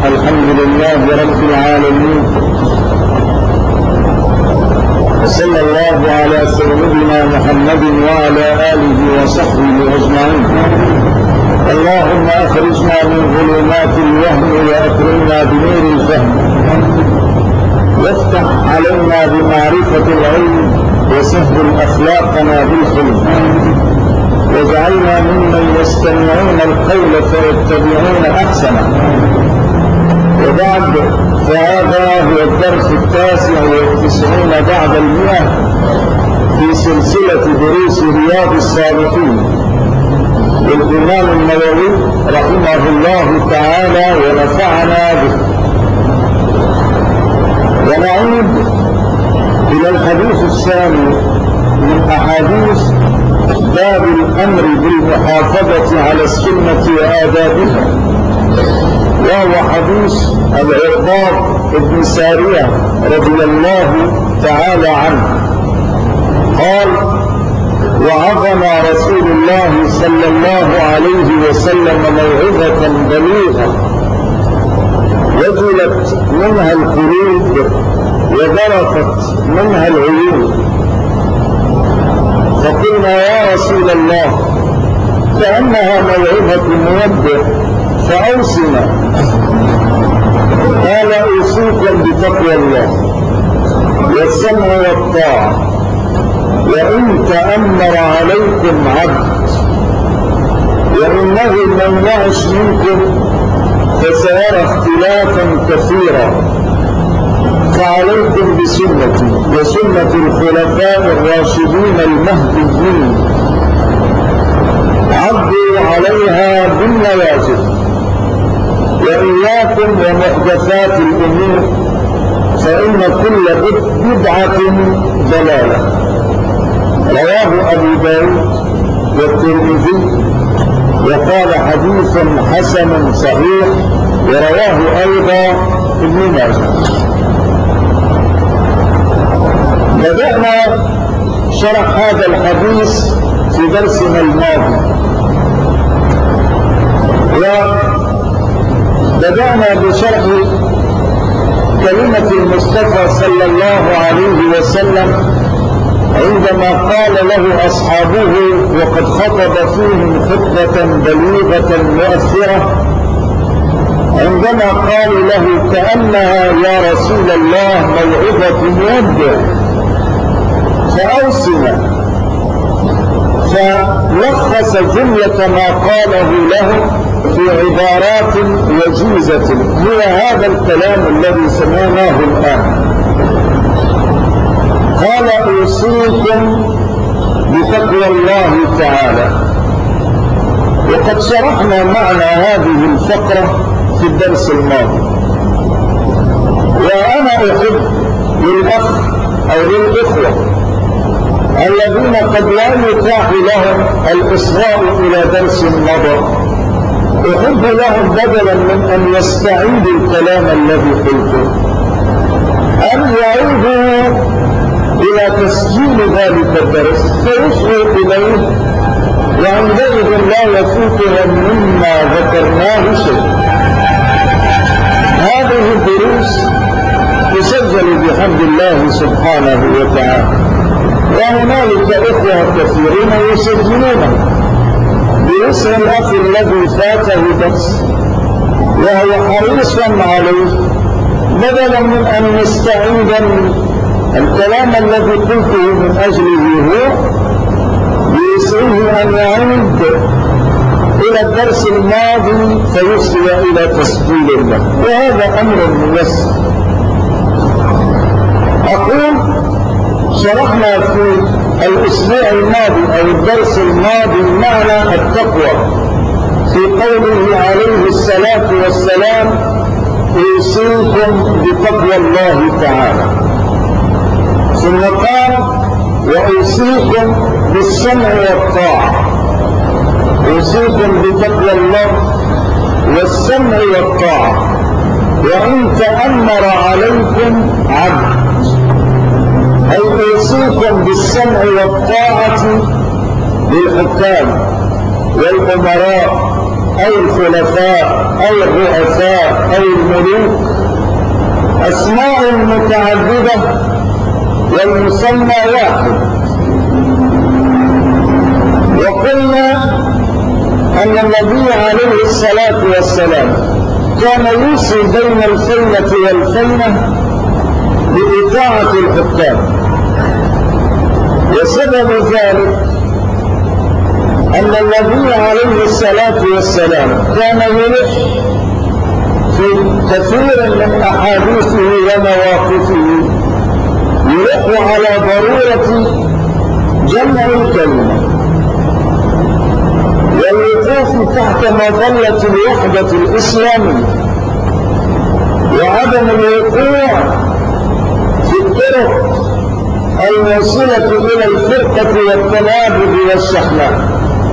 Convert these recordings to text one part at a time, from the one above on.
الحمد لله رب العالمين، وصلى الله على سيدنا محمد وعلى آله وصحبه أجمعين. اللهم أخرجنا من ظلمات الوهم وأكرمنا بنور الفهم، وافتح علينا بمعرفة العلم، وسهل أخلاقنا بالخلق، واجعلنا ممن يستمعون القول فيتبعون أحسنه. وبعد، فهذا هو الدرس 99 بعد 100 في سلسلة دروس رياض الصالحين للإمام النووي رحمه الله تعالى ونفعنا به. ونعود إلى الحديث الثاني من أحاديث باب الأمر بالمحافظة على السنة وآدابها، وهو حديث العرباض بن سارية رضي الله تعالى عنه قال: وعظنا رسول الله صلى الله عليه وسلم موعظة بليغة وجلت منها القلوب وذرفت منها العيون، فقلنا يا رسول الله كأنها موعظة مودع فأوصنا. قال: أوصيكم بتقوى الله والسمع والطاعة، وإن تأمر عليكم عبد، وإنه من يعش منكم فسيرى اختلافا كثيرا، فعليكم بسنتي وسنة الخلفاء الراشدين المهديين، عضوا عليها بالنواجذ، وإياكم ومحدثات الأمور، فإن كل بدعة ضلالة. رواه أبو داود والترمذي وقال حديث حسن صحيح، ورواه أيضا ابن ماجه. بدأنا شرح هذا الحديث في درسنا الماضي، وبدأنا بشرح كلمة المصطفى صلى الله عليه وسلم عندما قال له أصحابه وقد خطب فيهم خطبة بليغة مؤثرة، عندما قالوا له كأنها يا رسول الله موعظة مودع فأوصنا، فلخص جملة ما قاله له في عبارات وجيزة هي هذا الكلام الذي سمعناه الآن. قال: أوصيكم بتقوى الله تعالى. وقد شرحنا معنى هذه الفقرة في الدرس الماضي، وأنا أحب للأخ أو للإخوة الذين قد لا يتاح لهم الإصغاء إلى درس مضى، أحب لهم بدلا من أن يستعيدوا الكلام الذي قلته أن يعودوا إلى تسجيل ذلك الدرس فيصغوا إليه، وعندئذ لا يفوتهم مما ذكرناه شيء. هذه الدروس تسجل بحمد الله سبحانه وتعالى، وهنالك إخوة كثيرين يسجلونها باسم الأخ الذي فاته درس وهو حريص عليه بدلا من أن يستعيد الكلام الذي قلته من أجله هو، يسعيه أن يعود إلى الدرس الماضي فيصل إلى تسجيل له، وهذا أمر ميسر. أقول شرحنا في الأسبوع الماضي أو الدرس الماضي معنى التقوى في قوله عليه الصلاة والسلام: أوصيكم بتقوى الله تعالى. ثم قال: وأوصيكم بالسمع والطاعة. أوصيكم بتقوى الله والسمع والطاعة، وإن تأمر عليكم عبد، أي أوصيكم بالسمع والطاعة للحكام والأمراء أو الخلفاء أو الرؤساء أو الملوك، أسماء متعددة والمسمى واحد. وقلنا أن النبي عليه الصلاة والسلام كان يوصي بين الفينة والفينة بإطاعة الحكام، وسبب ذلك أن النبي عليه الصلاة والسلام كان يلح في كثير من أحاديثه ومواقفه يلح على ضرورة جمع الكلمة والوقوف تحت مظلة الوحدة الإسلامية وعدم الوقوع في الطرق الموصلة إلى الفرقة والتنابذ والشحناء.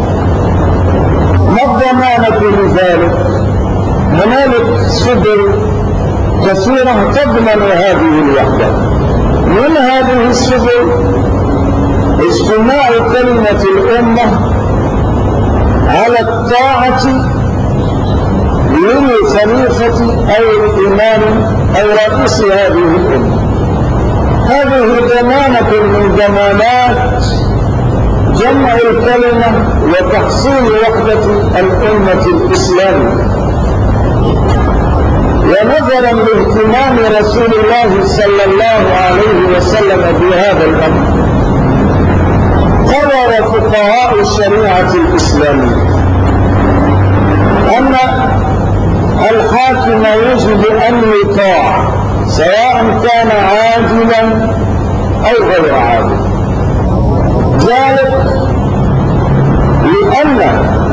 ما الضمانة لذلك؟ هنالك سبل كثيرة تضمن هذه الوحدة. من هذه السبل اجتماع كلمة الأمة على الطاعة للخليفة أو الإمام أو رئيس هذه الأمة. هذه ضمانة من ضمانات جمع الكلمة وتحصيل وحدة الأمة الإسلامية. ونظرا لاهتمام رسول الله صلى الله عليه وسلم بهذا الأمر، قرر فقهاء الشريعة الإسلامية أن الحاكم يجب أن يطاع سواء كان عادلا أو غير عادل، ذلك لأن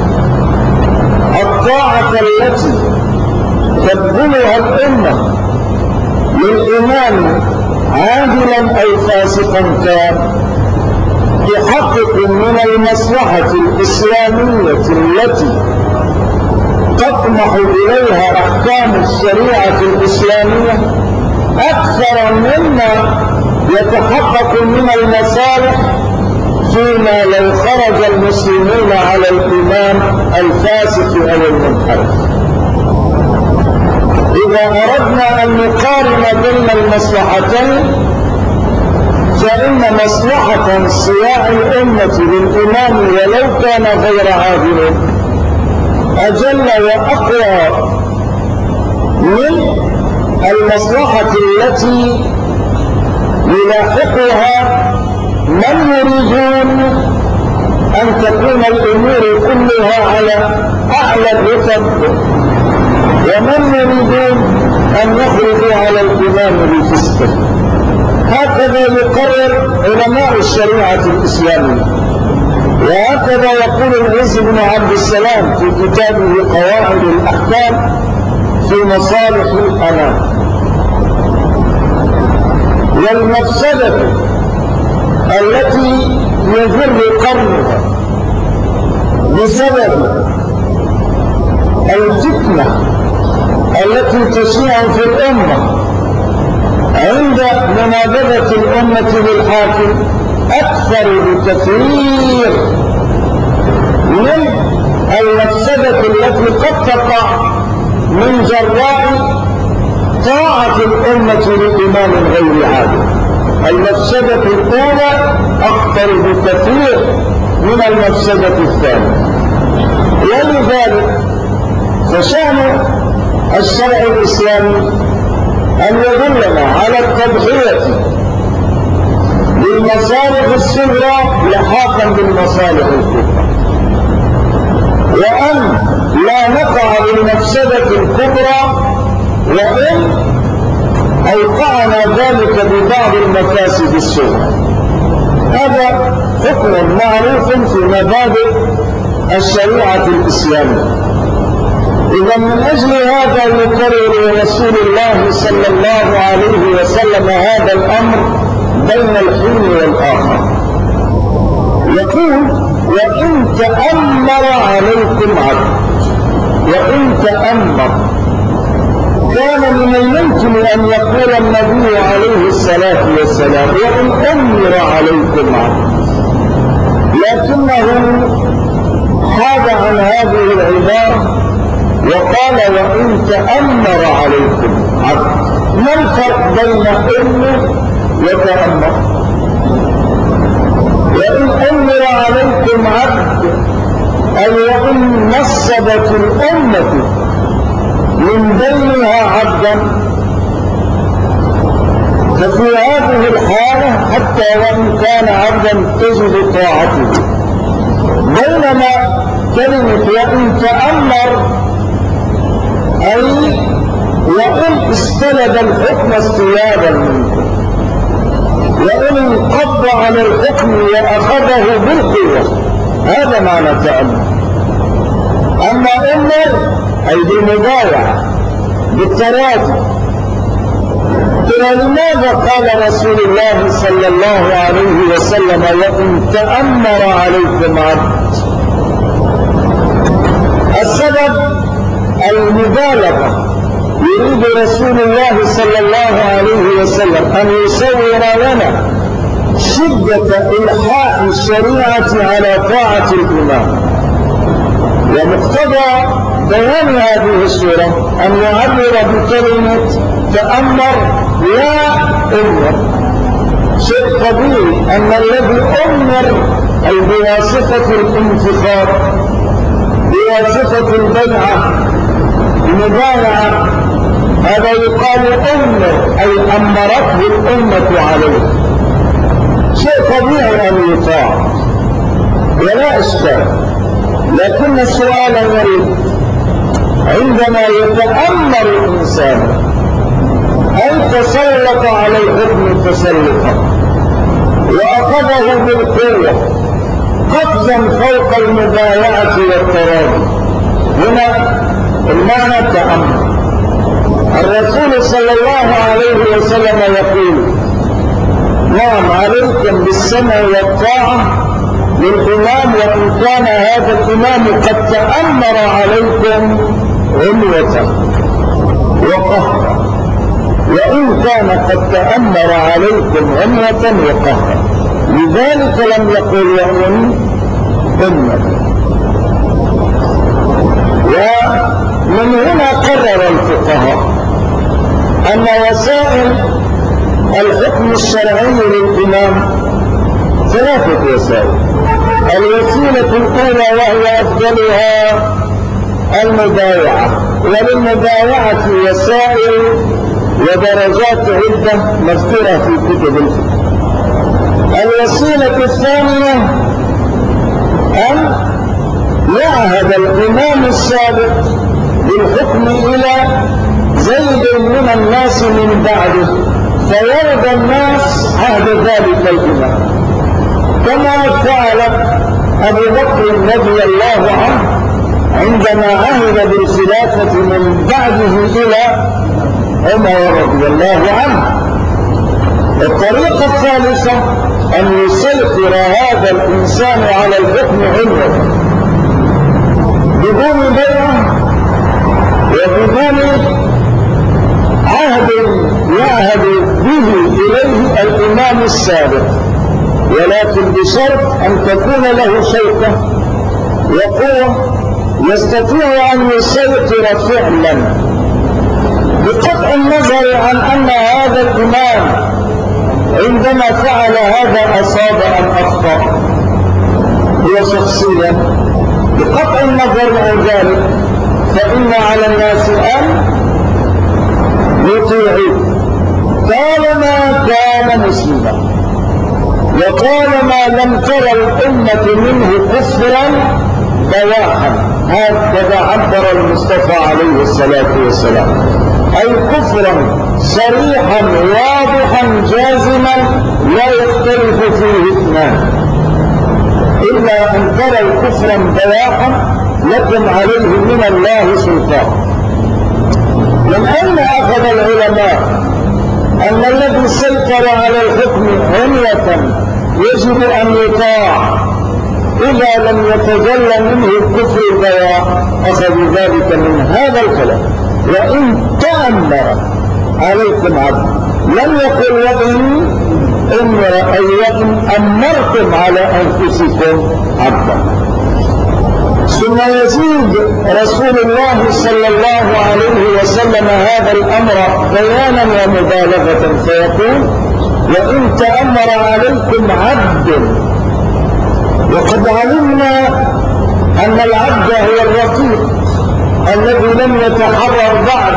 الطاعة التي تبذلها الأمة للإمام عادلا أو فاسقا كان تحقق من المصلحة الإسلامية التي تطمح إليها أحكام الشريعة الإسلامية أكثر مما يتحقق من المصالح فيما لو خرج المسلمون على الإمام الفاسق أو المنحرف. إذا أردنا أن نقارن بين المصلحتين فإن مصلحة صياع الأمة للإمام ولو كان غير عادل أجل وأقوى من المصلحة التي يلاحقها من يريدون أن تكون الأمور كلها على أعلى الرتب ومن يريدون أن يخرجوا على الإمام بفسقه. هكذا يقرر علماء الشريعة الإسلامية، وهكذا يقول العز بن عبد السلام في كتابه قواعد الأحكام في مصالح الأنام. والمفسدة التي يجر قرنها بسبب الفتنة التي تشيع في الأمة عند منابذة الأمة للحاكم أكثر بكثير من المفسدة التي قد تقع من جراء طاعة الأمة لإمام غير عادل. المفسدة الأولى أكثر بكثير من المفسدة الثانية. ولذلك فشأن الشرع الإسلامي أن يدلنا على التضحية بالمصالح الصغرى لحاقا بالمصالح الكبرى، وأن لا نقع بالمفسدة الكبرى وإن أوقعنا ذلك ببعض المفاسد الصغرى. هذا حكم معروف في مبادئ الشريعة الإسلامية. إذا من أجل هذا يقرر رسول الله صلى الله عليه وسلم هذا الأمر بين الحين والآخر. يقول: وإن تأمر عليكم عبد. وإن تأمر، كان من الممكن أن يقول النبي عليه الصلاة والسلام: وإن أمر عليكم عبد، لكنه حاد عن هذه العبارة وقال وإن تأمر عليكم عبد. ما الفرق بين أمر وتأمر؟ وإن أمر عليكم عبد أي وإن نصبت الأمة من بينها عبدا، ففي هذه الحالة حتى وإن كان عبدا تجد طاعته. بينما كلمة وإن تأمر أي وإن استلب الحكم استيابا منكم، وإن انقض على الحكم وأخذه بالقوة، هذا معنى تأمر. أما أمر أي بالمبايعة بالتراضي. لماذا قال رسول الله صلى الله عليه وسلم وإن تأمر عليكم عبد؟ السبب المبالغة. يريد رسول الله صلى الله عليه وسلم أن يصور لنا شدة إلحاح الشريعة على طاعة الإمام، ومقتضى بيان هذه السورة أن يعبر بكلمة تأمر لا أمر. شيء طبيعي أن الذي أمر أي بواسطة الانتخاب، بواسطة البيعة، المبايعة، هذا يقال أمر أي أمرته الأمة عليه. شيء طبيعي أن يطاع ولا إشكال. لكن السؤال يريد عندما يتأمر الإنسان أن تسلط على الحكم تسلطا وأخذه بالقوة قفزا فوق المبايعة والتراضي، هنا المعنى التأمر. الرسول صلى الله عليه وسلم يقول نعم عليكم بالسمع والطاعة للإمام وإن كان هذا الإمام قد تأمر عليكم عنوة وقهرا، وإن كان قد تأمر عليكم عنوة وقهرا، لذلك لم يقل وإن أمر. ومن هنا قرر الفقهاء أن وسائل الحكم الشرعي للإمام ثلاثة وسائل. الوسيلة الأولى وهي أفضلها المبايعة، وللمبايعة وسائل ودرجات عدة مذكورة في كتب الفقه. الوسيلة الثانية أن يعهد الإمام السابق بالحكم إلى زيد من الناس من بعده فيرضى الناس عهد ذلك الإمام، كما فعل أبو بكر رضي الله عنه عندما عهد بالخلافة من بعده إلى عمر رضي الله عنه. الطريقة الثالثة أن يسيطر هذا الإنسان على الحكم عنوة بدون بيعة وبدون عهد يعهد به إليه الإمام السابق، ولكن بشرط أن تكون له شوكة وقوة يستطيع أن يسيطر فعلا، بقطع النظر عن أن هذا الإمام عندما فعل هذا أصاب أم أخطأ هو شخصيا. بقطع النظر عن ذلك فإن على الناس أن يطيعوا طالما كان مسلما، وطالما لم ترى الأمة منه كفرا بواحا، هكذا عبر المصطفى عليه الصلاة والسلام، أي كفرا صريحا واضحا جازما لا يختلف فيه اثنان، إلا أن ترى كفرا بواحا لكم عليه من الله سلطان. من أين أخذ العلماء أن الذي سيطر على الحكم عنوة يجب أن يطاع إذا لم يتجلى منه الكفر البواح؟ أخذوا ذلك من هذا الكلام وإن تأمر عليكم عبد، لم يقل وإن أمر أي وإن أمرتم على أنفسكم عبدا. ثم يزيد رسول الله صلى الله عليه وسلم هذا الأمر بيانا ومبالغة فيقول: وإن تأمر عليكم عبد. وقد علمنا أن العبد هو الرقيق الذي لم يتحرر بعد،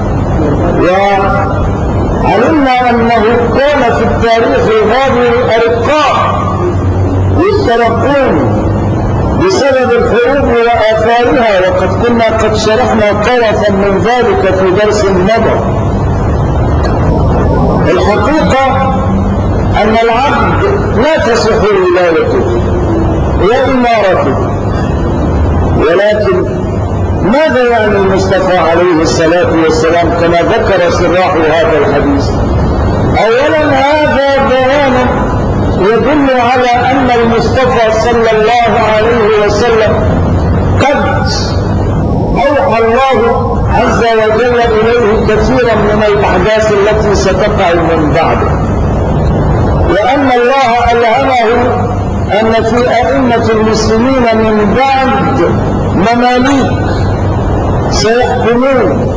وعلمنا أنه كان في التاريخ الماضي أرقاء يسترقون بسبب الحروب وآثارها، وقد كنا قد شرحنا طرفا من ذلك في درس مضى. الحقيقة أن العبد لا تصح ولايته وإمارته، ولكن ماذا يعني المصطفى عليه الصلاة والسلام كما ذكر شراح هذا الحديث؟ أولا هذا بيان يدل على أن المصطفى صلى الله عليه وسلم قد أوحى الله عز وجل إليه كثيرا من الأحداث التي ستقع من بعده، وأن الله ألهمه أن في أئمة المسلمين من بعد مماليك سيحكمون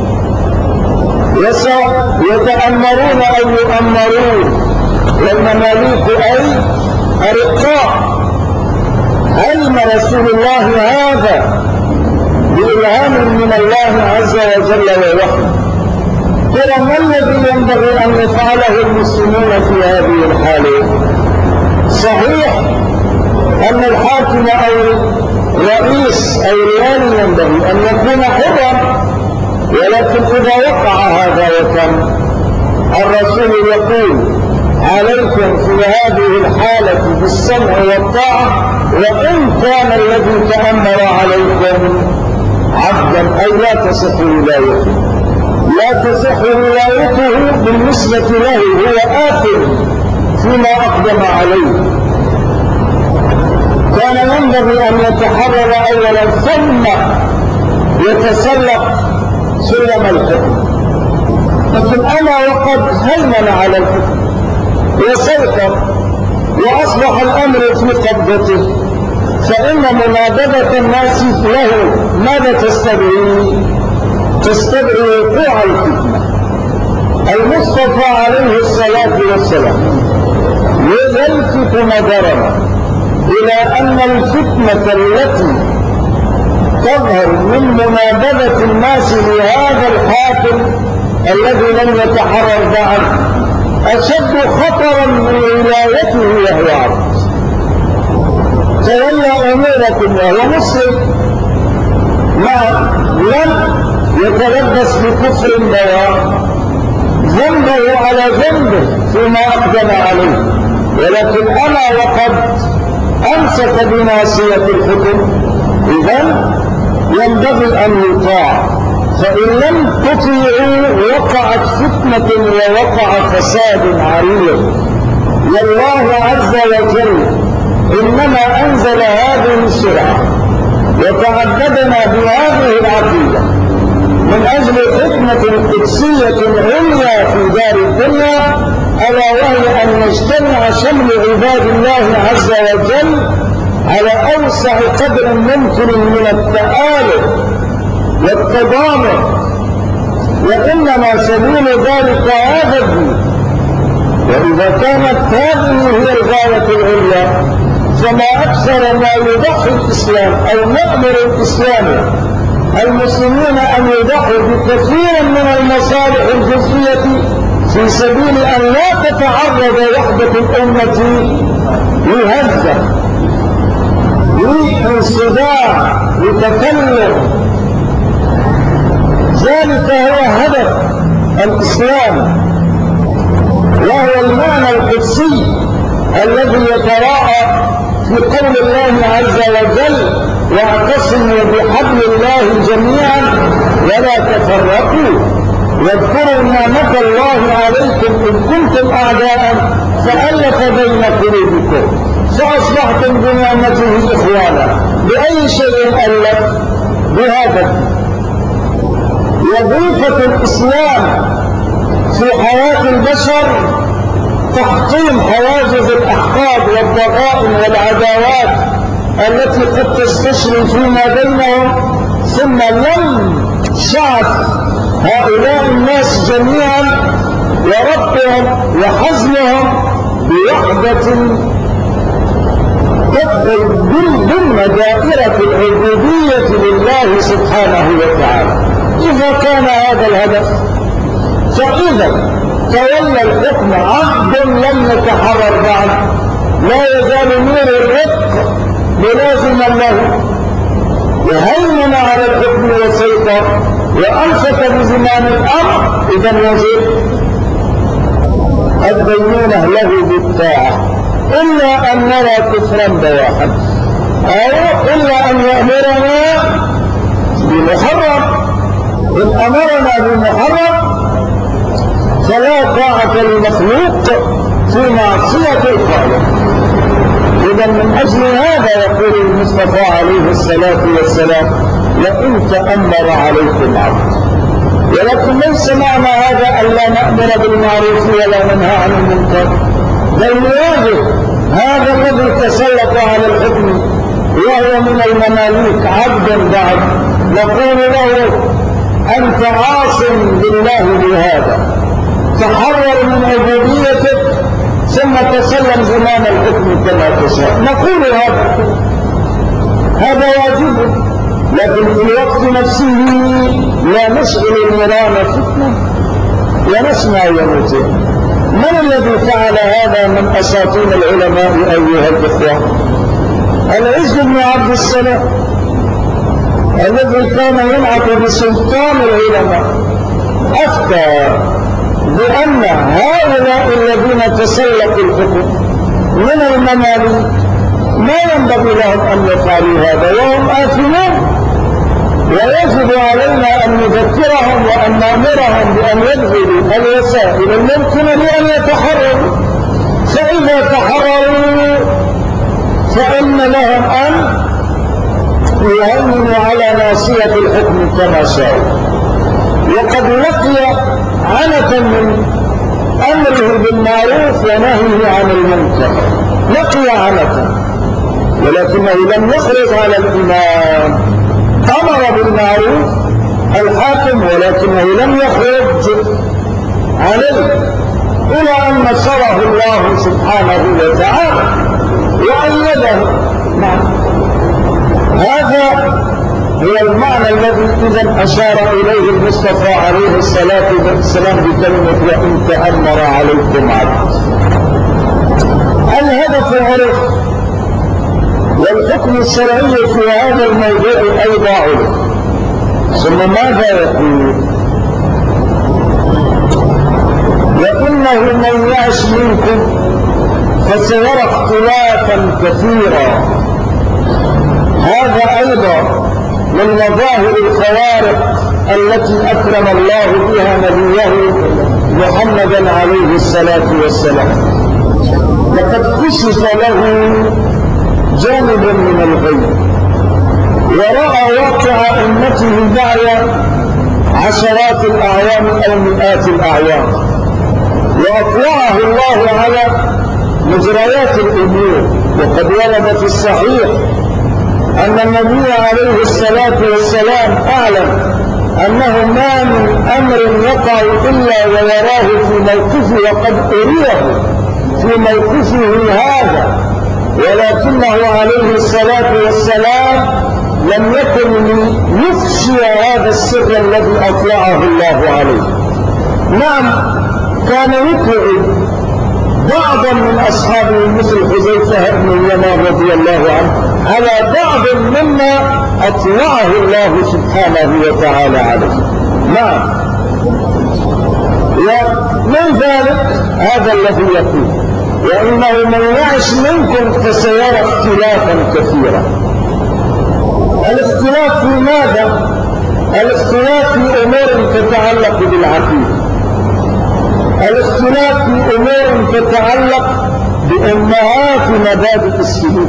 وسيتأمرون أو يؤمرون، والمماليك أي أرقاء. علم رسول الله هذا بإلهام من الله عز وجل ووحي. ترى ما الذي ينبغي أن يفعله المسلمون في هذه الحالة؟ صحيح أن الحاكم أو الرئيس أو الوالي ينبغي أن يكون حرا، ولكن إذا وقع هذا وكان الرسول يقول: عليكم في هذه الحالة بالسمع والطاعة، وإن كان الذي تأمر عليكم عبدا، أي لا تصح ولايته. لا تصح ولايته بالنسبة له، هو آثم فيما أقدم عليه. كان ينبغي أن يتحرر أولا ثم يتسلق سلم الحكم، لكن أنا وقد هيمن على الحكم وسيطر وأصبح الأمر في قبضته، فإن منابذة الناس له ماذا تستدعي؟ تستدعي وقوع الفتنة. المصطفى عليه الصلاة والسلام يلفت نظرنا إلى أن الفتنة التي تظهر من منابذة الناس لهذا الحاكم الذي لم يتحرر بعد أشد خطرا من ولايته وهو عبد. تولى أموركم وهو مسلم، لم يتلبس بكفر بواء، ذنبه على ذنبه فيما أقدم عليه، ولكن أنا وقد أمسك بناصية الحكم، إذن ينبغي أن يطاع. فإن لم تطيعوا وقعت فتنة ووقع فساد عريض. والله عز وجل إنما أنزل هذه الشرعة وتعبدنا بهذه العقيدة من أجل حكمة قدسية عليا في دار الدنيا، ألا وهي أن نجتمع شمل عباد الله عز وجل على أوسع قدر ممكن من التآلف والتضامن، وإنما سبيل ذلك هذا الدين. وإذا كانت هذه هي الغاية العليا، فما أكثر ما يضحي الإسلام أو نأمر الإسلام المسلمين أن يضحوا بكثير من المصالح الجزئية في سبيل أن لا تتعرض وحدة الأمة لهزة، لانصداع، لتكلم. ذلك هو هدف الإسلام، وهو المعنى القدسي الذي يتراءى في قول الله عز وجل: واعتصموا بحبل الله جميعا ولا تفرقوا واذكروا نعمة الله عليكم إذ كنتم أعداء فألف بين قلوبكم فأصبحتم بنعمته إخوانا. بأي شيء ألف؟ بهذا. وظيفة الإسلام في حياة البشر تحطيم حواجز الأحقاد والضغائن والعداوات التي قد تستشري فيما بينهم، ثم لم شعب هؤلاء الناس جميعا وربهم وحزمهم بوحدة تدخل ضمن دائرة العبودية لله سبحانه وتعالى. إذا كان هذا الهدف، فإذا تولى الحكم عبد لم يتحرر بعد، لا يزال نور الرق ملازما له، وهيمن على الحكم وسيطر وأمسك بزمام الأمر، إذا وجد الدينونة له بالطاعة، إلا أن نرى كفرا بواحا، أو إلا أن يأمرنا بمحرم. إن أمرنا بمحرم فلا طاعة للمخلوق في معصية الخالق. إذا من أجل هذا يقول المصطفى عليه الصلاة والسلام: لئن تأمر عليكم عبد. ولكن ليس معنى هذا أن لا نأمر بالمعروف ولا ننهى عن المنكر، بل نواجه هذا الذي تسلط على الحكم وهو من المماليك عبدا بعد، نقول له: أنت عاص بالله بهذا، تحرر من عبوديتك ثم تسلم زمام الحكم كما تشاء. نقول هذا واجب، لكن في الوقت نفسه لا نشغل المرام فتنة ونسمع يموتين. من الذي فعل هذا من أساطين العلماء أيها الإخوة؟ العز بن عبد السلام الذي كان ينعت بسلطان العلماء أفتى بأن هؤلاء الذين تسلقوا الحكم من المماليك ما ينبغي لهم أن يفعلوا هذا وهم آثمون، ويجب علينا أن نذكرهم وأن نأمرهم بأن يبذلوا الوسائل الممكنة لأن يتحرروا، فإذا تحرروا فإن لهم أن يهيمنوا على ناصية الحكم كما شاءوا. وقد لقي عنة من أمره بالمعروف ونهيه عن المنكر، لقي عنة، ولكنه لم يخرج على الإمام. أمر بالمعروف الحاكم ولكنه لم يخرج عليه، إلى أن نصره الله سبحانه وتعالى وأيده. هذا هو المعنى الذي إذا أشار إليه المصطفى عليه الصلاة والسلام بكلمة وإن تأمر عليكم عبد. الهدف عرف، والحكم الشرعي في هذا الموضوع أيضا عرف. ثم ماذا يقول؟ وإنه من يعش منكم فسيرى اختلافا كثيرا. هذا أيضا من مظاهر الخوارق التي أكرم الله بها نبيه محمدا عليه الصلاة والسلام. لقد كشف له جانب من الغيب، ورأى واقع أمته بعد عشرات الأعوام أو مئات الأعوام، وأطلعه الله على مجريات الأمور. وقد ورد في الصحيح أن النبي عليه الصلاة والسلام أعلم أنه ما من أمر يقع إلا ويراه في موقفه، وقد أريه في موقفه هذا، ولكنه عليه الصلاة والسلام لم يكن ليفشي هذا السر الذي أطلعه الله عليه. نعم، كان يطلع بعضا من أصحابه مثل حذيفة بن اليمان رضي الله عنه على بعض مما أطلعه الله سبحانه وتعالى عليه. نعم، ومن ذلك هذا الذي يقول: وإنه من يعش منكم فسيرى اختلافا كثيرا. الاختلاف في ماذا؟ الاختلاف في أمور تتعلق بالعقيدة، الاختلاف في أمور تتعلق بأمهات مبادئ السلوك.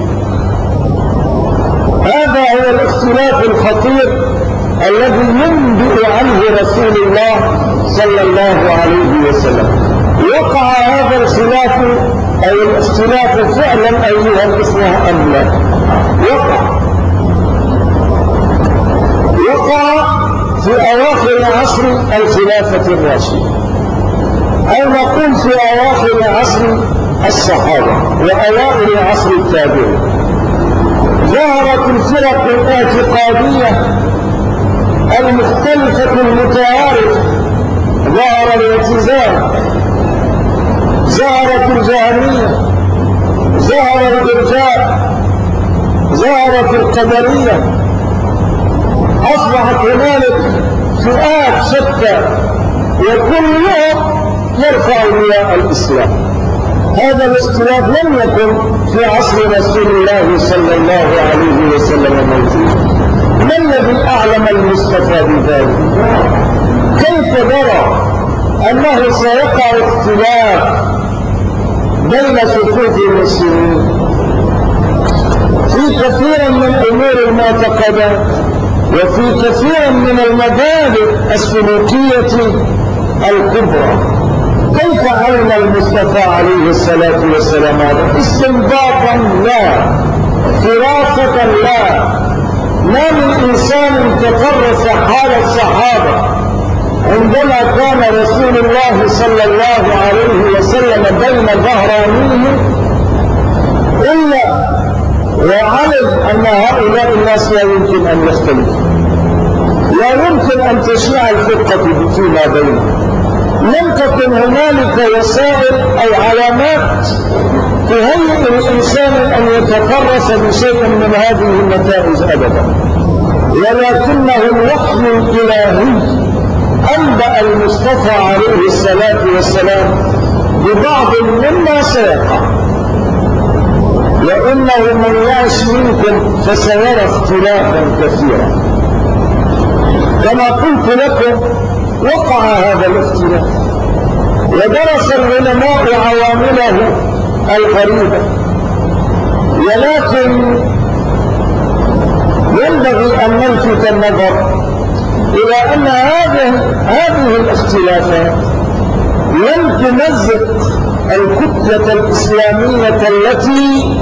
هذا هو الاختلاف الخطير الذي ينبئ عنه رسول الله صلى الله عليه وسلم. وقع هذا الخلاف أو الاختلاف فعلا أيها الإخوة أم لا؟ وقع في أواخر عصر الخلافة الراشدة، أو نقول في أواخر عصر الصحابة وأوائل عصر التابعين. ظهرت الفرق الاعتقادية المختلفة المتعارفة، ظهر الاعتزال، ظهرت الجهمية، ظهر الإرجاء، ظهرت القدرية، أصبحت هنالك فئات شتى وكلهم يرفع لواء الإسلام. هذا الاختلاف لم يكن في عصر رسول الله صلى الله عليه وسلم موجود. ما الذي أعلم المصطفى بذلك؟ كيف نرى أنه سيقع اختلاف بين صفوف المسلمين في كثير من أمور المعتقدات وفي كثير من المبادئ السلوكية الكبرى؟ كيف علم المصطفى عليه الصلاة والسلام هذا؟ استنباطا لا، فراسة لا، ما من إنسان تقرص حال الصحابة عندما كان رسول الله صلى الله عليه وسلم بين ظهرانيه إلا وعلم أن هؤلاء الناس لا يمكن أن يختلفوا، لا يمكن أن تشيع الفرقة فيما بينهم. لم تكن هنالك وسائل أو علامات تهيئ الإنسان أن يتفرس بشيء من هذه النتائج أبدا، ولكنه الوحي الإلهي أنبأ المصطفى عليه الصلاة والسلام ببعض مما سيقع، وإنه من يعش منكم فسيرى اختلافا كثيرا. كما قلت لكم وقع هذا الاختلاف، ودرس العلماء عوامله الغريبة، ولكن ينبغي أن نلفت النظر إلى أن هذه الاختلافات لم تمزق الكتلة الإسلامية التي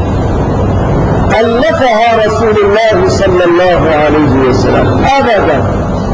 ألفها رسول الله صلى الله عليه وسلم أبدا،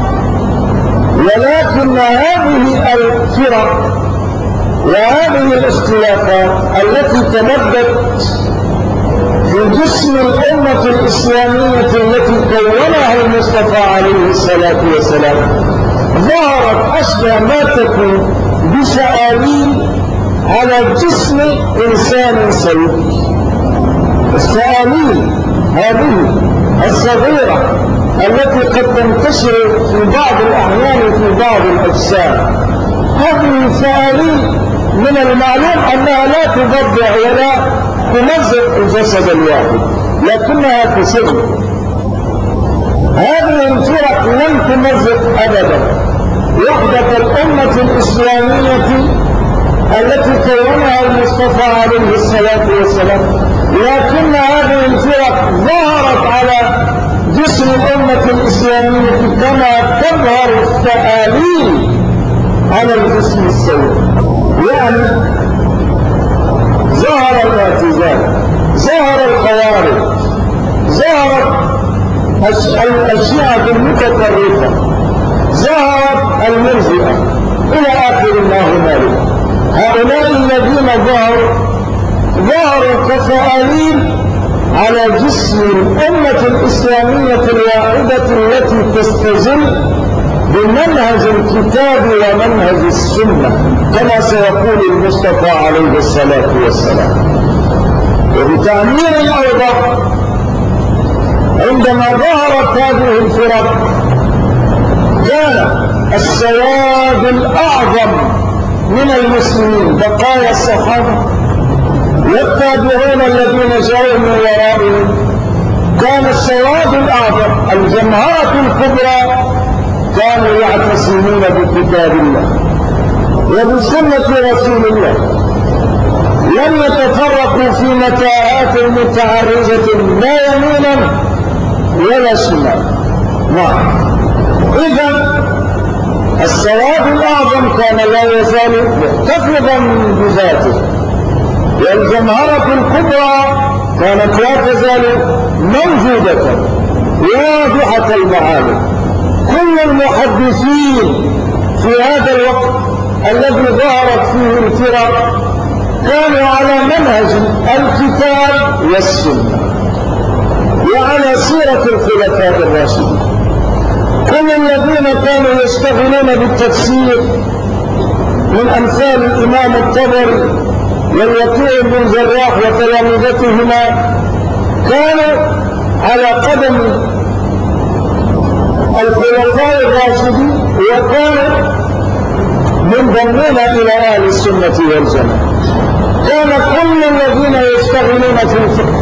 ولكن هذه الفرق وهذه الاختلافات التي تمدت في جسم الأمة الإسلامية التي كونها المصطفى عليه الصلاة والسلام ظهرت أشبه ما تكون بسآلين على جسم إنسان سوي. السآلين هذه الصغيرة التي قد تنتشر في بعض الأحيان في بعض الأجسام، هذه سآلين من المعلوم أنها لا تضبع ولا تمزق الجسد الواحد، لكنها تسوي. هذه الفرق لم تمزق أبدا وحدة الأمة الإسلامية التي كونها المصطفى عليه الصلاة والسلام، لكن هذه الفرق ظهرت على جسم الأمة الإسلامية كما تظهر السآلين على الجسم السوي. يعني ظهر الاعتزال، ظهر الخوارج، ظهرت الشيعة المتطرفة، ظهرت المرجئة إلى آخر ما هنالك. هؤلاء الذين ظهروا كسآلين على جسم الأمة الإسلامية الواحدة التي تستزل بمنهج الكتاب ومنهج السنة كما سيقول المصطفى عليه الصلاة والسلام. وبتعمير الأوضاع عندما ظهرت هذه الفرق كان السواد الأعظم من المسلمين بقايا الصحابة والتابعون الذين جاءوا من ورائهم، كان السواد الأعظم الجماعة الكبرى كانوا يعتصمون بكتاب الله وبسنة رسول الله، لم يتفرقوا في متاهات متعرجة لا يمينا ولا شمال. إذا السواد الأعظم كان لا يزال محتفظا بذاته، والجمهرة الكبرى كانت لا تزال موجودة واضحة المعالم. كل المحدثين في هذا الوقت الذي ظهرت فيه الفرق كانوا على منهج الكتاب والسنة وعلى سيرة الخلفاء الراشدين. كل الذين كانوا يشتغلون بالتفسير من أمثال الإمام الطبري والوكيع بن جراح وتلامذتهما كانوا على قدم الخلفاء الراشدين وكانوا منضمين إلى أهل السنة والجماعة. كان كل الذين يشتغلون في الفقه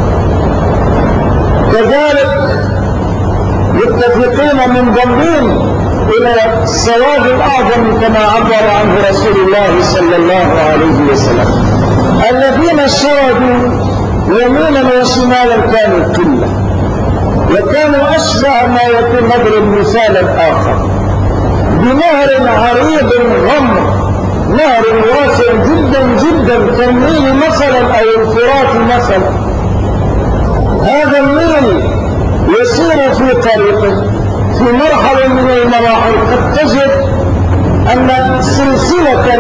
كذلك متفقين منضمين إلى السواد الأعظم كما عبر عنه رسول الله صلى الله عليه وسلم. الذين شردوا يمينا وشمالا كانوا كله، وكانوا أشبه ما يكون نضرب مثالا آخر بنهر عريض غمر، نهر واسع جدا جدا كالنيل مثلا أو الفرات مثلا. هذا النيل يسير في طريقه في مرحلة من المراحل قد تجد أن سلسلة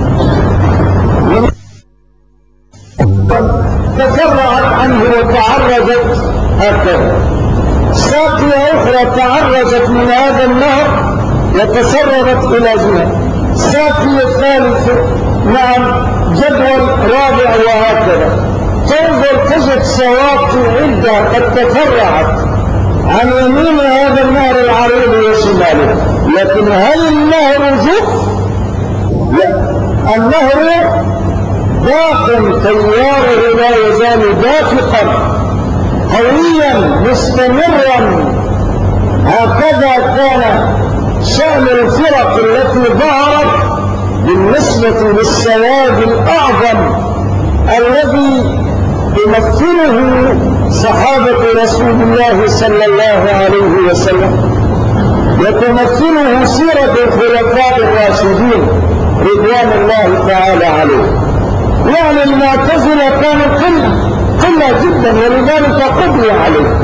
تفرعت عنه وتعرجت هكذا، ساقية أخرى تعرجت من هذا النهر وتسربت إلى جهة، ساقية ثالثة نعم جدول رابع، وهكذا تنظر تجد سواقي عدة قد تفرعت عن يمين هذا النهر العريض وشماله. لكن هل النهر جف؟ لا، النهر باق تياره لا يزال دافقا قويا مستمرا. هكذا كان شأن الفرق التي ظهرت بالنسبة للسواد الأعظم الذي يمثله صحابة رسول الله صلى الله عليه وسلم وتمثله سيرة الخلفاء الراشدين رضوان الله تعالى عليه. يعني المعتزلة كانوا قلة جدا ولذلك قضي عليه.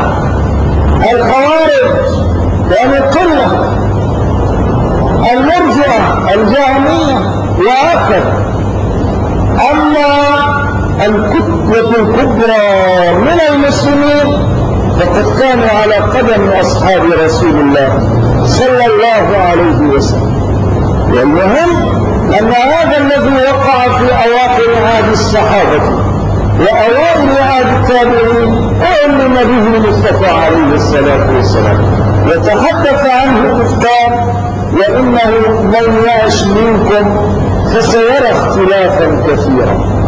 الخوارج كانوا قلة، المرجئة الجهمية وهكذا. أما الكتلة الكبرى من المسلمين فقد كانوا على قدم أصحاب رسول الله صلى الله عليه وسلم. والمهم أن هذا الذي وقع في أواخر عهد الصحابة وأوائل عهد التابعين أعلم به المصطفى عليه الصلاة والسلام وتحدث عنه الكفار: وإنه من يعش منكم فسيرى اختلافا كثيرا.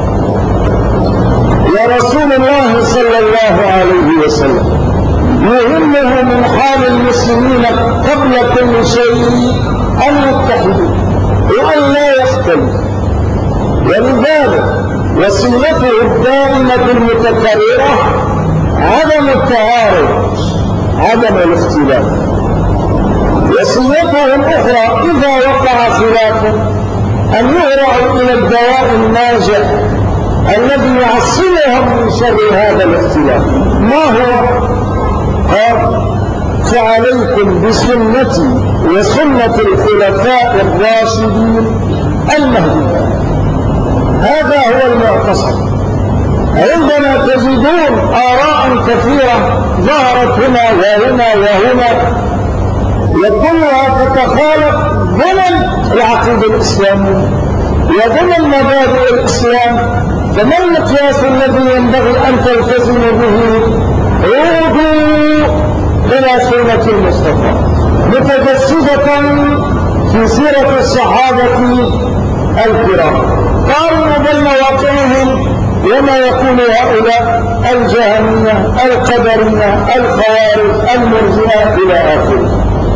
ورسول الله صلى الله عليه وسلم يهمه من حال المسلمين قبل كل شيء أن يتحدوا وأن لا يختلفوا، ولذلك وسيلته الدائمة المتكررة عدم التعارض، عدم الاختلاف. وسيلته الأخرى إذا وقع خلاف أن يهرعوا إلى الدواء الناجح الذي يعصمهم من شر هذا الاختلاف. ما هو؟ فعليكم بسنتي وسنة الخلفاء الراشدين المهديين. هذا هو المعتصم. عندنا تجدون آراء كثيرة ظهرت هنا وهنا وهنا وكلها تتخالف ضمن العقيدة الإسلامية وضمن مبادئ الإسلام. فما المقياس الذي ينبغي أن تلتزموا به؟ عودوا إلى سنة المصطفى متجسدة في سيرة الصحابة الكرام، قارنوا بين واقعهم وما يقول هؤلاء الجهمية القدرية الخوارج المرجئة إلى آخره.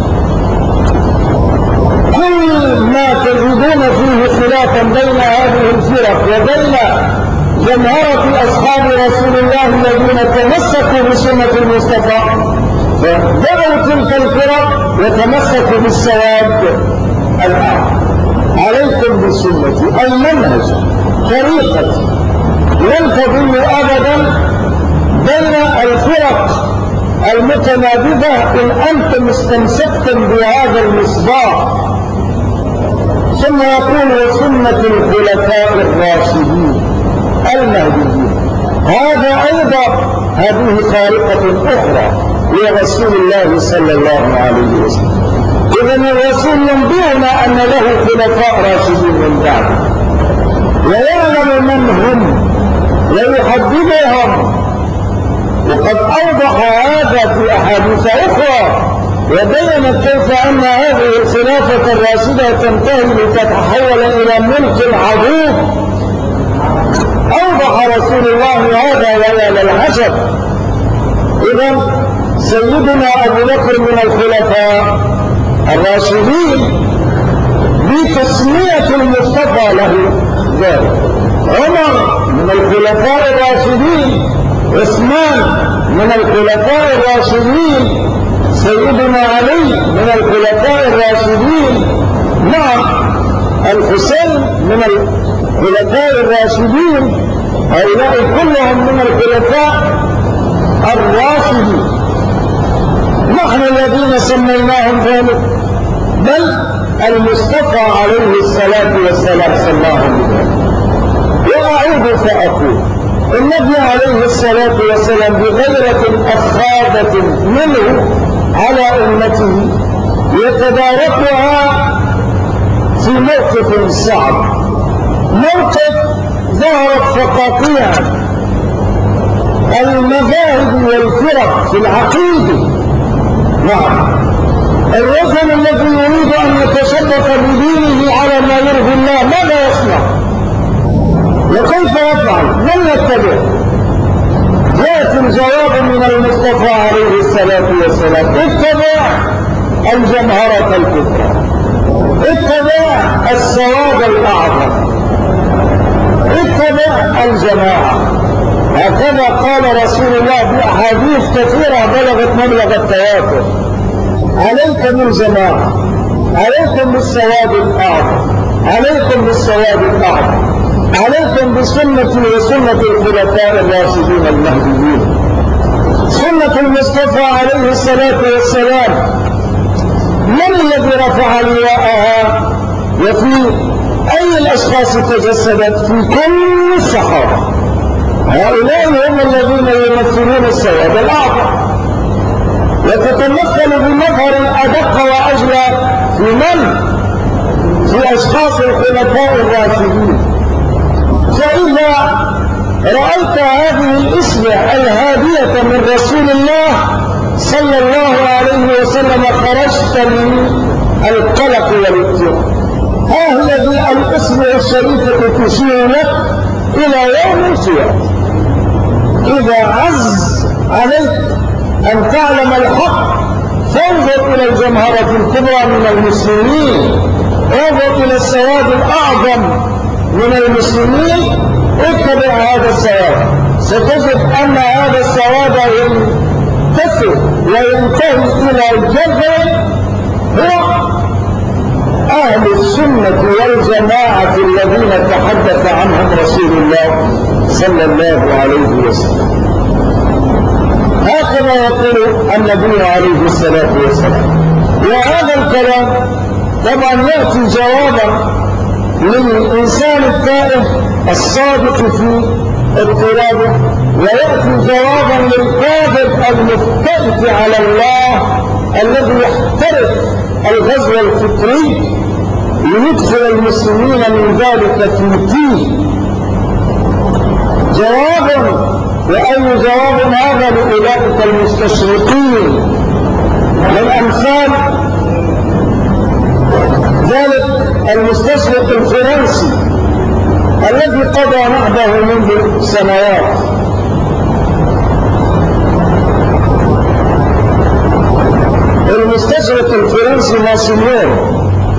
كل ما تجدون فيه خلافا بين هذه الفرق وبين جمهرة أصحاب رسول الله الذين تمسكوا بسنة المصطفى فدعوا تلك الفرق وتمسكوا بالسواد الأعظم. عليكم بسنتي المنهج طريقتي، لن تضلوا أبدا بين الفرق المتنابذة إن أنتم استمسكتم بهذا المصباح. ثم يقول وسنة الخلفاء الراشدين المهديين. هذا أيضا هذه خارقة أخرى لرسول الله صلى الله عليه وسلم. إذن الرسول ينبئنا أن له خلفاء راشدين من بعده، ويعلم من هم ويحددهم، وقد أوضح هذا في أحاديث أخرى وبين كيف أن هذه الخلافة الراشدة تنتهي لتتحول إلى ملك عظيم. أوضح رسول الله هذا ويا للعجب. إذن سيدنا أبو بكر من الخلفاء الراشدين بتسمية المصطفى له ذلك، عمر من الخلفاء الراشدين، عثمان من الخلفاء الراشدين، سيدنا علي من الخلفاء الراشدين، مع الحسين من الخلفاء الراشدين. هؤلاء كلهم من الخلفاء الراشدين، نحن الذين سميناهم ذلك، بل المصطفى عليه الصلاة والسلام سماهم بذلك. وأعود فأقول النبي عليه الصلاة والسلام بغيرة أخاذة منه على أمته يتداركها في موقف صعب، موقف ظهرت فقاقيع المذاهب والفرق في العقيدة. نعم، الرجل الذي يريد أن يتشبث بدينه على ما يرضي الله ماذا يصنع وكيف يفعل؟ من يتبع؟ يأتي الجواب من المصطفى عليه الصلاة والسلام: اتبع الجمهرة الكبرى، اتبع السواد الأعظم، اتبع الجماعة. هكذا قال رسول الله بأحاديث كثيرة بلغت مبلغ التواتر: عليكم بالجماعة، عليكم بالسواد الأعظم، عليكم بالسواد الأعظم، عليكم بسنتي وسنة الخلفاء الراشدين المهديين. سنة المصطفى عليه الصلاة والسلام من الذي رفع لواءها وفي أي الأشخاص تجسدت؟ في كل الصحابة. هؤلاء هم الذين يمثلون السواد الأعظم، وتتمثل بمظهر أدق وأجلى في من؟ في أشخاص الخلفاء الراشدين. فإذا رأيت هذه الإسمة الهادية من رسول الله صلى الله عليه وسلم خرجت من القلق والاضطراب. ها هي الإسمة الشريفة تشير لك إلى يوم سيأتي. إذا عز عليك أن تعلم الحق فانظر إلى الجمهرة الكبرى من المسلمين، انظر إلى السواد الأعظم من المسلمين، اتبع هذا السواد، ستجد أن هذا السواد ينتسب وينتهي إلى الجذر هو أهل السنة والجماعة الذين تحدث عنهم رسول الله صلى الله عليه وسلم. هكذا يقول النبي عليه الصلاة والسلام. وهذا الكلام طبعا يأتي جوابا للإنسان التائه الصادق في اضطرابه، ويأتي جوابا للكاذب المفتئت على الله الذي يحترق الغزو الفكري ليدخل المسلمين من ذلك في تيه. جواب، وأي جواب هذا لأولئك المستشرقين من أمثال ذلك المستشرق الفرنسي الذي قضى نهبه منذ سنوات. المستشرق الفرنسي ماسونير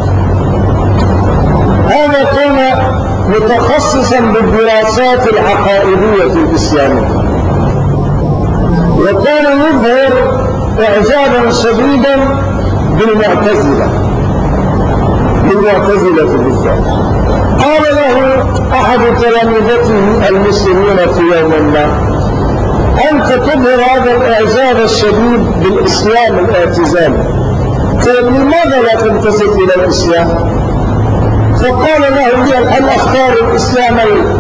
هذا كان متخصصا بالدراسات العقائدية الإسلامية، وكان يظهر إعجابا شديدا بالمعتزلة، بالمعتزلة بالذات. قال له أحد تلامذته المسلمين في يوم ما: أنت تظهر هذا الإعجاب الشديد بالإسلام الاعتزالي، لماذا لا تنتسب إلى الإسلام؟ فقال له: هل أختار الإسلام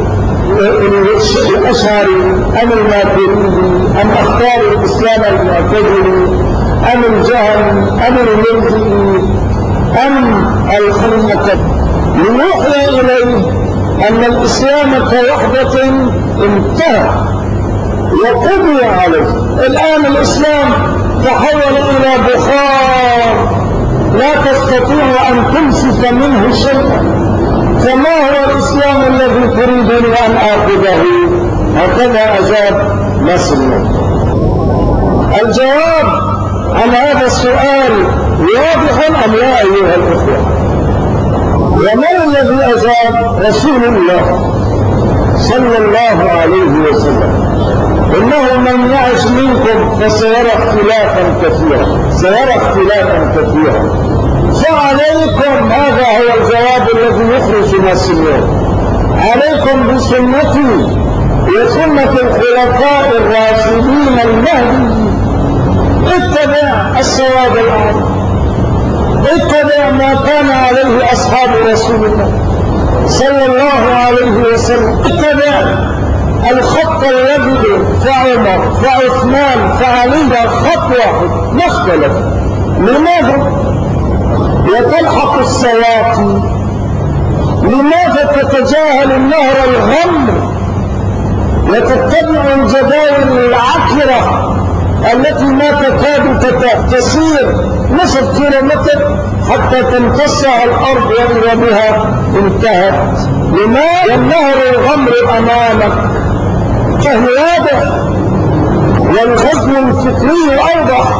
الأشعري أم الماتريدي أم أختار الإسلام المعتزلي أم الجهم أم المرجئي أم الخليقة؟ لنوحي إليه أن الإسلام كوحدة انتهى وقضي عليه. الآن الإسلام تحول إلى بخار لا تستطيع أن تمسك منه شيئا. فما هو الإسلام الذي تريدني أن آخذه؟ هكذا أجاب ناصر. الجواب عن هذا السؤال واضح أم لا أيها الأخوة؟ ومن الذي أجاب؟ رسول الله صلى الله عليه وسلم: إنه من يعش منكم فسيرى اختلافا كثيرا فعليكم، هذا هو الجواب الذي يخرج الناس اليوم، عليكم بسنتي وسنة الخلفاء الراشدين المهديين. اتبع الصواب الأعظم، اتبع ما كان عليه أصحاب رسول الله صلى الله عليه وسلم، اتبع الخط الذي فعمر فعثمان فعلي خط واحد ما اختلف. لماذا؟ وتلحق السواقي. لماذا تتجاهل النهر الغمر وتتبع الجبال العكرة التي ما تكاد تسير نصف كيلومتر حتى تمتصها الأرض وإذا بها انتهت؟ لماذا؟ النهر الغمر أمامك فهو واضح، والغزو الفكري أوضح،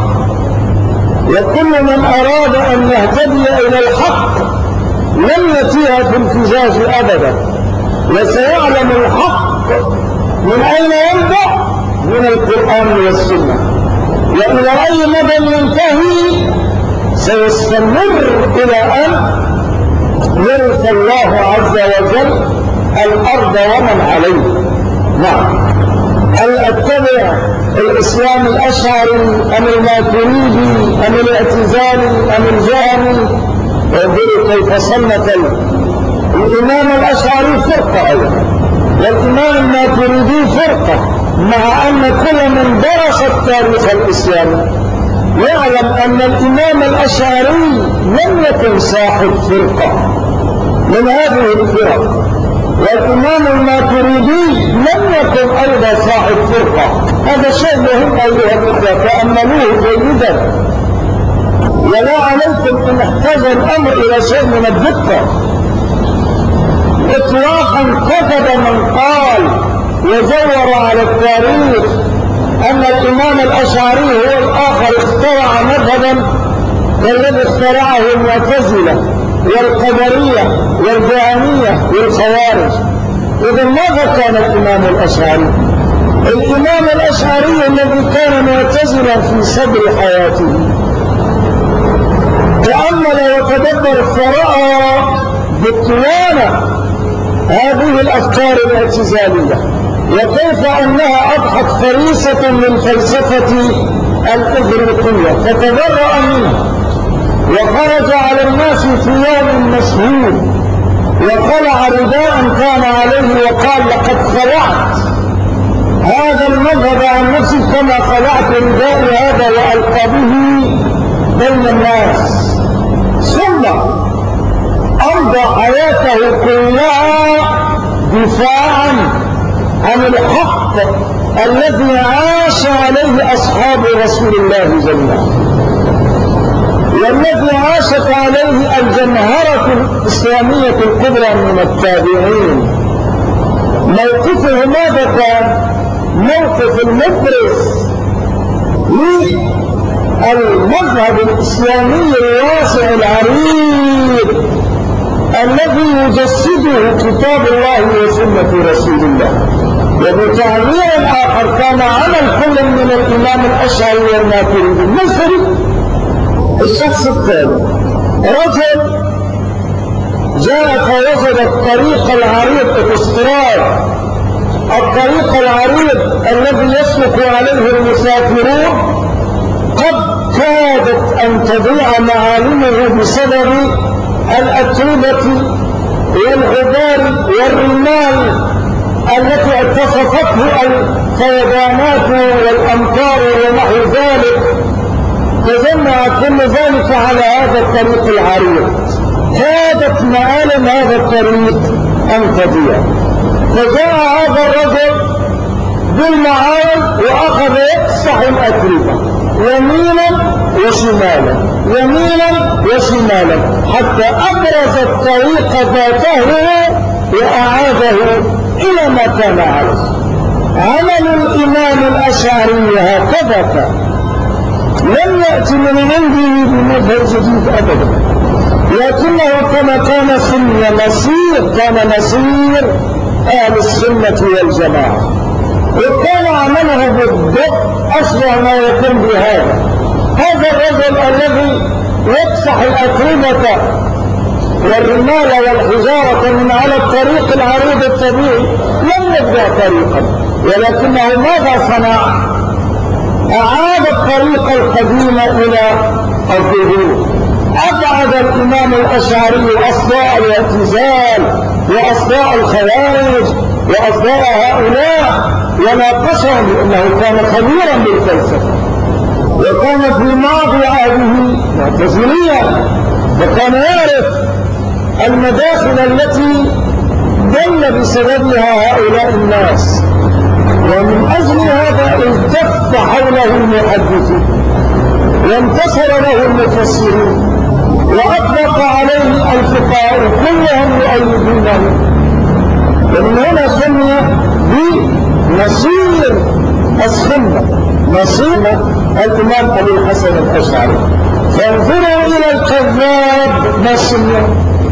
وكل من أراد أن يهتدي إلى الحق لن يأتيها في الفجاج أبدا، وسيعلم الحق من أين ينبع؟ من القرآن والسنة. وإلى أي مدى ينتهي؟ سيستمر إلى أن يرث الله عز وجل الأرض ومن عليه. نعم. هل أتبع الإسلام الأشعري أم الماتريدي أم الاعتزالي أم الجهمي؟ انظروا كيف صنف الإمام الأشعري فرقة أيضا، والإمام الماتريدي فرقة، مع أن كل من درس التاريخ الإسلامي يعلم أن الإمام الأشعري لم يكن صاحب فرقة من هذه الفرق، والإمام الماتريدي لم يكن أيضا صاحب فرقة. هذا شيء مهم أيها الأخوة، تأملوه جيدا، ولا عليكم إن احتاج الأمر إلى شيء من الدقة. إطلاقا كذب من قال وزور على التاريخ أن الإمام الأشعري هو الآخر اخترع مذهبا الذي اخترعه المعتزلة والقدرية والجهمية والخوارج. إذن ماذا كان الإمام الأشعري؟ الإمام الأشعري الذي كان معتزلا في صدر حياته تأمل وتدبر فرأى بطلان هذه الأفكار الاعتزالية، وكيف أنها أضحت فريسة من فلسفة الإغريقية، فتبرأ منها وخرج على الناس في يوم مشهور وخلع رداء كان عليه وقال: لقد خلعت هذا المذهب عن نفسي كما خلعت ردائي هذا، وألقى به بين الناس. ثم أمضى حياته كلها دفاعا عن الحق الذي عاش عليه أصحاب رسول الله جميعا، والذي عاشت عليه الجمهرة الإسلامية الكبرى من التابعين. موقفه ماذا كان؟ موقف المبرز للمذهب الإسلامي الواسع العريض الذي يجسده كتاب الله وسنة رسول الله. وبتعبير آخر كان عمل كل من الإمام الأشعري والماتريدي مثل الشخص الثالث، رجل جاء فوجد الطريق العريض الاستراد، الطريق العريض الذي يسلك عليه المسافرون قد كادت أن تضيع معالمه بسبب الأتربة والغبار والرمال التي اتصفته الفيضانات والأمطار ونحو ذلك، تجمع كل ذلك على هذا الطريق العريض، كادت معالم هذا الطريق أن تضيع. فجاء هذا الرجل بالمعارض وأخذ يقصح الأتربة يمينا وشمالا يمينا وشمالا حتى أبرز الطريق ذاته وأعاده إلى ما كان عليه. عمل الإمام الأشعري هكذا كان، لم يأتي من عنده بمظهر جديد أبدا، لكنه كما كان كان مسير أهل السنة والجماعة، وكان عمله بالضبط أشبه ما يكون هذا الرجل الذي يقصح الأتربة والرمال والحجارة من على الطريق العريض الطبيعي لم يبدأ طريقا، ولكنه ماذا صنع؟ أعاد الطريق القديم إلى الظهور. أبعد الإمام الأشعري أصداء الاعتزال وأصداء الخوارج وأصداء هؤلاء وناقشهم، لأنه كان خبيرا بالفلسفة وكان في ماضي عهده معتزليا، وكان يعرف المداخل التي ضل بسببها هؤلاء الناس، ومن أجل هذا التف حوله المحدثون وانتصر له المفسرون وأطلق عليه الفقهاء كلهم يؤيدونه، ومن هنا سمي بنصير السنة، نصير الإمام أبي الحسن الأشعري. فانظروا إلى الكذاب مسلم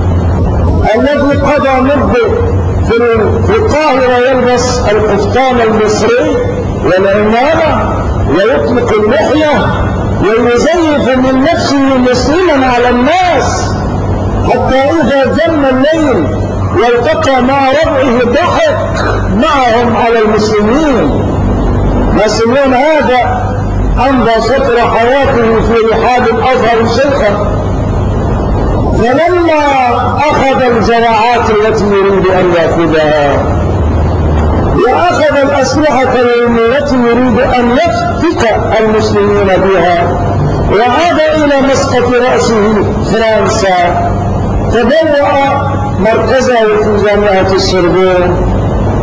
الذي قضى مدة في القاهرة يلبس القفطان المصري والعمامة ويطلق اللحية ويزيف من نفسه مسلما على الناس، حتى إذا جن الليل والتقى مع ربعه ضحك معهم على المسلمين. مسلمون هذا أمضى شطر حياته في رحاب الأزهر شيخا، فلما أخذ الجماعات التي يريد أن يأخذها وأخذ الأسلحة التي يريد أن يفتك المسلمين بها وعاد إلى مسقط رأسه فرنسا، تبوأ مركزه في جامعة السوربون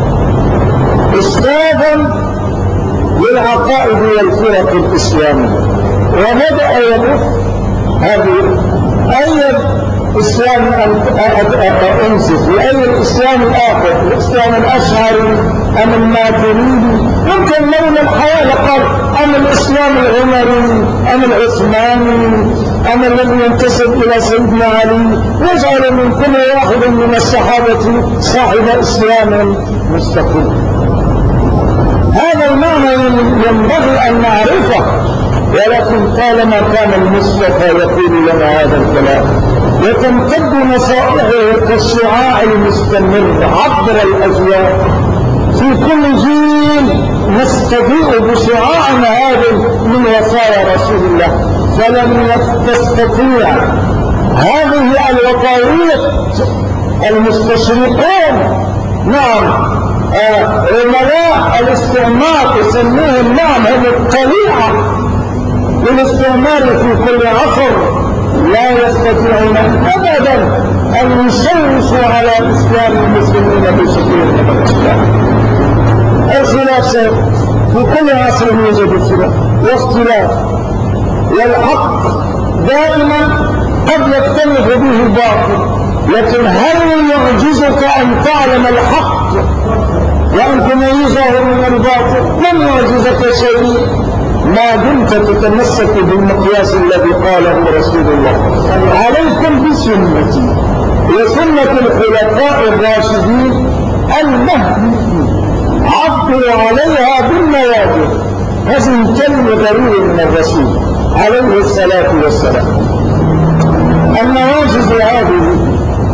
أستاذا للعقائد والفرق الإسلامية، وبدأ يبث هذه أي إسلام أنصف لأي الإسلام الآخر، الإسلام الأشعري أم الماتريدي، يمكن لون الحياة لقال أم الإسلام العمري أم العثماني أم الذي ينتسب إلى سيدنا علي، يجعل من كل واحد من الصحابة صاحب إسلام مستقل. هذا المعنى ينبغي أن نعرفه، ولكن طالما كان المصطفى يقول لنا هذا الكلام وتمتد نصائحه كالشعاع المستمر عبر الأجيال، في كل جيل نستضيء بشعاع هذا من وصايا رسول الله، فلم تستطيع هذه الوطاويط المستشرقون نعم عملاء الاستعمار يسموهم نعم هم الطليعة للاستعمار في كل عصر، لا يستطيعون أبدا أن يشوشوا على إسلام المسلمين بشكل من الأشكال. الخلاف في كل عصر يوجد الخلاف واختلاف، والحق دائما قد يختلف به الباطل، لكن هل يعجزك أن تعلم الحق وأن تميزه من الباطل؟ لم يعجزك شيء ما دمت تتمسك بالمقياس الذي قاله رسول الله: عليكم بسنتي وسنة الخلفاء الراشدين المهديين عضوا عليها بالنواجذ. هذه كلمة ضرورية من الرسول عليه الصلاة والسلام. النواجذ هذه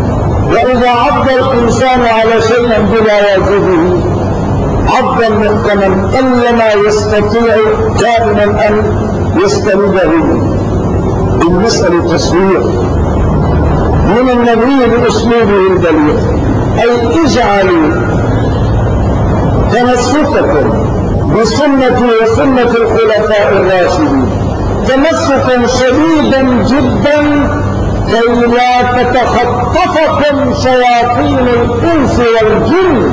وإذا عض الإنسان على شيء بلا واجبه عضا محكما قلما يستطيع كائنا أن يسترده بالمسألة تصوير من النبي بأسلوبه البليغ. أي اجعلوا تمسككم بسنة وسنة الخلفاء الراشدين تمسكا شديدا جدا كي لا تتخطفكم شياطين الإنس والجن،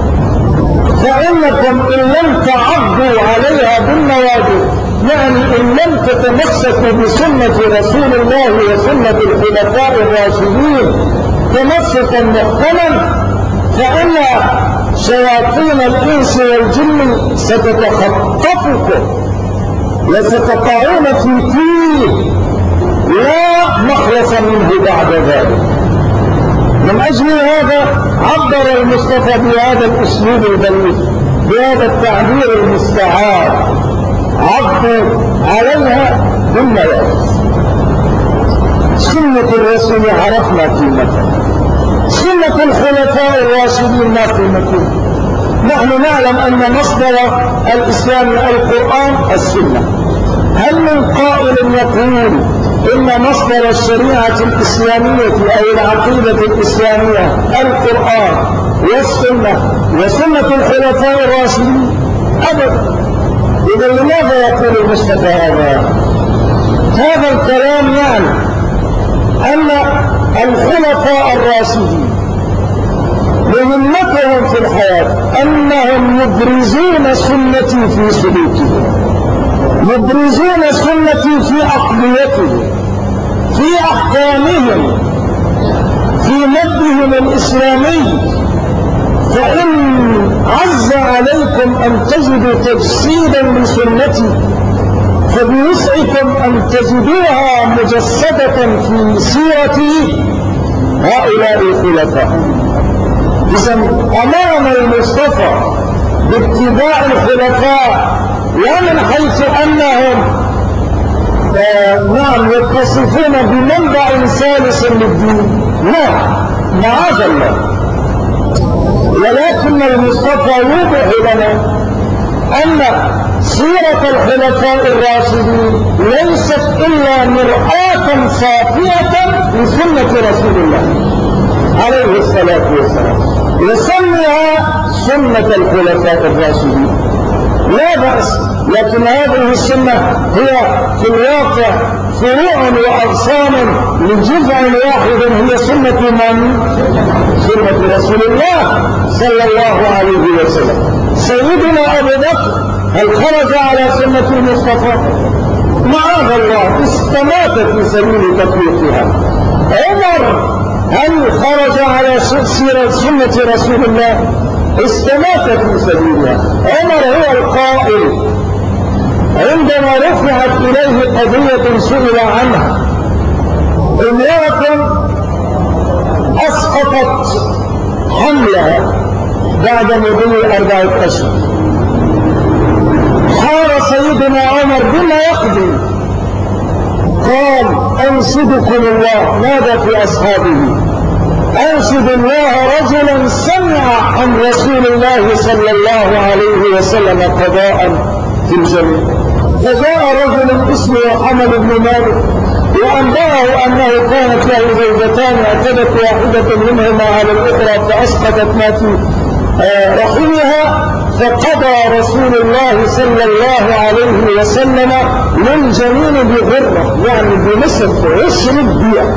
فإنكم إن لم تعضوا عليها بالنواجذ، يعني إن لم تتمسكوا بسنة رسول الله وسنة الخلفاء الراشدين تمسكا محكما، فإن شياطين الإنس والجن ستتخطفكم وستقعون في فيه لا مخلص منه بعد ذلك. من أجل هذا عبر المصطفى بهذا الأسلوب البليغ، بهذا التعبير المستعار، عضوا عليها بالنواجذ. سنة الرسول عرفنا قيمتها، سنة الخلفاء الراشدين ما قيمتها. نحن نعلم أن مصدر الإسلام القرآن السنة. هل من قائل يقول إن مصدر الشريعة الإسلامية أو العقيدة الإسلامية القرآن والسنة وسنة الخلفاء الراشدين؟ أبدا. إذا لماذا يقول المصطفى هذا؟ هذا الكلام يعني أن الخلفاء الراشدين مهمتهم في الحياة أنهم يبرزون سنتي في سلوكهم، يبرزون سنتي في عقليتهم، في أحكامهم، في مبدئهم الإسلامي. فإن عز عليكم أن تجدوا تجسيدا لسنتي فبوسعكم أن تجدوها مجسدة في سيرة هؤلاء الخلفاء. إذا أمام المصطفى باتباع الخلفاء لا من حيث أنهم نعم يتصفون بمنبع ثالث للدين، لا معاذ الله، ولكن المصطفى يوضح لنا أن سيرة الخلفاء الراشدين ليست إلا مرآة صافية لسنة رسول الله عليه الصلاة والسلام، وسميها سنة الخلفاء الراشدين لا بأس. لكن هذه السنة هي في الواقع فروع وأغصان لجزء واحد، هي سنة من؟ سنة رسول الله صلى الله عليه وسلم. سيدنا أبو بكر هل خرج على سنة المصطفى؟ معاذ الله، استمات في سبيل تطبيقها. عمر هل خرج على سنة رسول الله؟ استمات في سبيلها. عمر هو القائل عندما رفعت إليه قضية سئل عنها، امرأة أسقطت حملها بعد مضي 4 أشهر، حار سيدنا عمر بما يقضي، قال أنشدكم الله، نادى في أصحابه أنشد الله رجلا سمع عن رسول الله صلى الله عليه وسلم قضاء في الجنة. فجاء رجل اسمه حمد بن مالك وأنبأه أنه كانت له زوجتان اعتدت واحدة منهما على الأخرى فأسقطت ما في رحمها، فقضى رسول الله صلى الله عليه وسلم للجنين بغرة، يعني بنصف 20 دقيقة.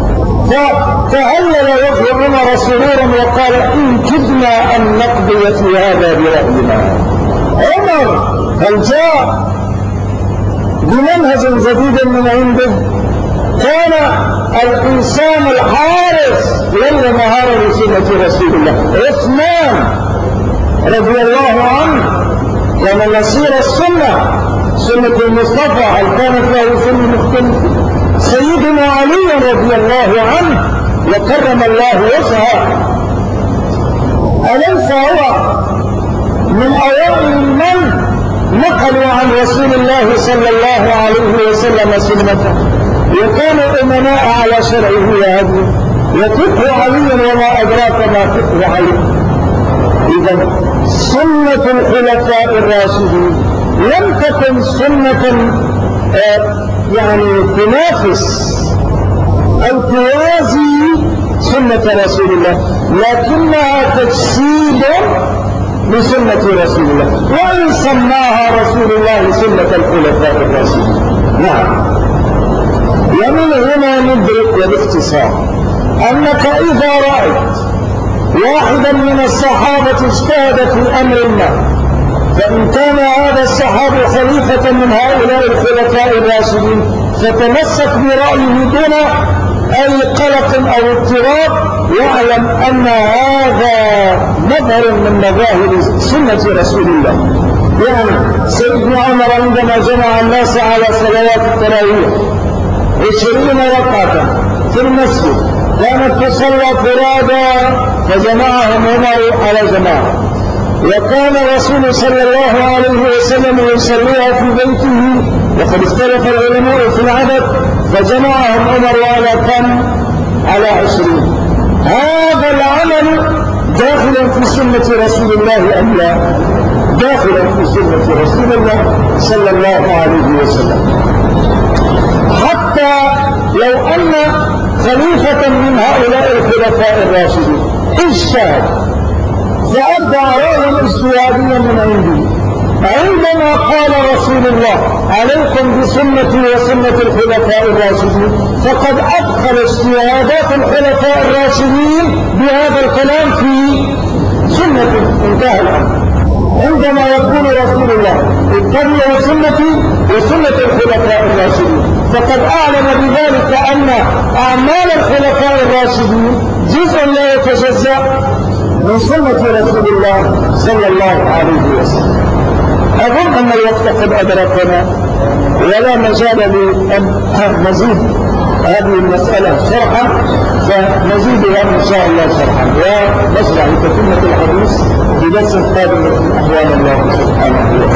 فتهلل وجه عمر سرورا وقال إن كدنا أن نقضي في هذا برأينا. عمر هل جاء بمنهج جديد من عنده؟ كان الإنسان الحارس ليل نهار لسنة رسول الله. عثمان رضي الله عنه كان نصير السنة، سنة المصطفى، هل كانت له سنة مختلفة؟ سيدنا علي رضي الله عنه وكرم الله وجهه، أليس هو من أوائل من نقلوا عن رسول الله صلى الله عليه وسلم سنته وكانوا أمناء على شرعه وهديه؟ وفقه علي وما أدراك ما فقه علي. إذا سنة الخلفاء الراشدين لم تكن سنة يعني تنافس أو توازي سنة رسول الله، لكنها تجسيد لسنة رسول الله، وإن سماها رسول الله سنة الخلفاء الراشدين. نعم. ومن هنا ندرك بالاختصار أنك إذا رأيت واحدا من الصحابة اجتهد في أمر ما، فإن كان هذا الصحابي خليفة من هؤلاء الخلفاء الراشدين فتمسك برأيه دون أي قلق أو اضطراب، واعلم أن هذا مظهر من مظاهر سنة رسول الله. يعني سيدنا عمر عندما جمع الناس على صلوات التراويح 20 ركعة في المسجد كانت تصلى فرادى فجمعهم عمر على جماعة، وكان رسول صلى الله عليه وسلم يصليها في بيته، وقد اختلف العلماء في العدد، فجمعهم عمر على كم؟ على 20. هذا العمل داخلا في سنة رسول الله أم لا؟ داخلا في سنة رسول الله صلى الله عليه وسلم. حتى لو أن خليفة من هؤلاء الخلفاء الراشدين اجتهد فأبدع رأيا اجتهاديا من عنده، عندما قال رسول الله عليكم بسنتي وسنة الخلفاء الراشدين، فقد أدخل اجتهادات الخلفاء الراشدين بهذا الكلام في سنة. انتهى الأمر. عندما يقول رسول الله اتبعوا سنتي وسنة الخلفاء الراشدين، فقد أعلم بذلك أن أعمال الخلفاء الراشدين جزء لا يتجزأ من سنة رسول الله صلى الله عليه وسلم. أظن أن الوقت قد أدركنا ولا مجال لأن نزيد هذه المسألة شرحا، فنزيدها إن شاء الله شرحا ونشرح تتمة الحديث في درس قادم من أحوال الله سبحانه وتعالى.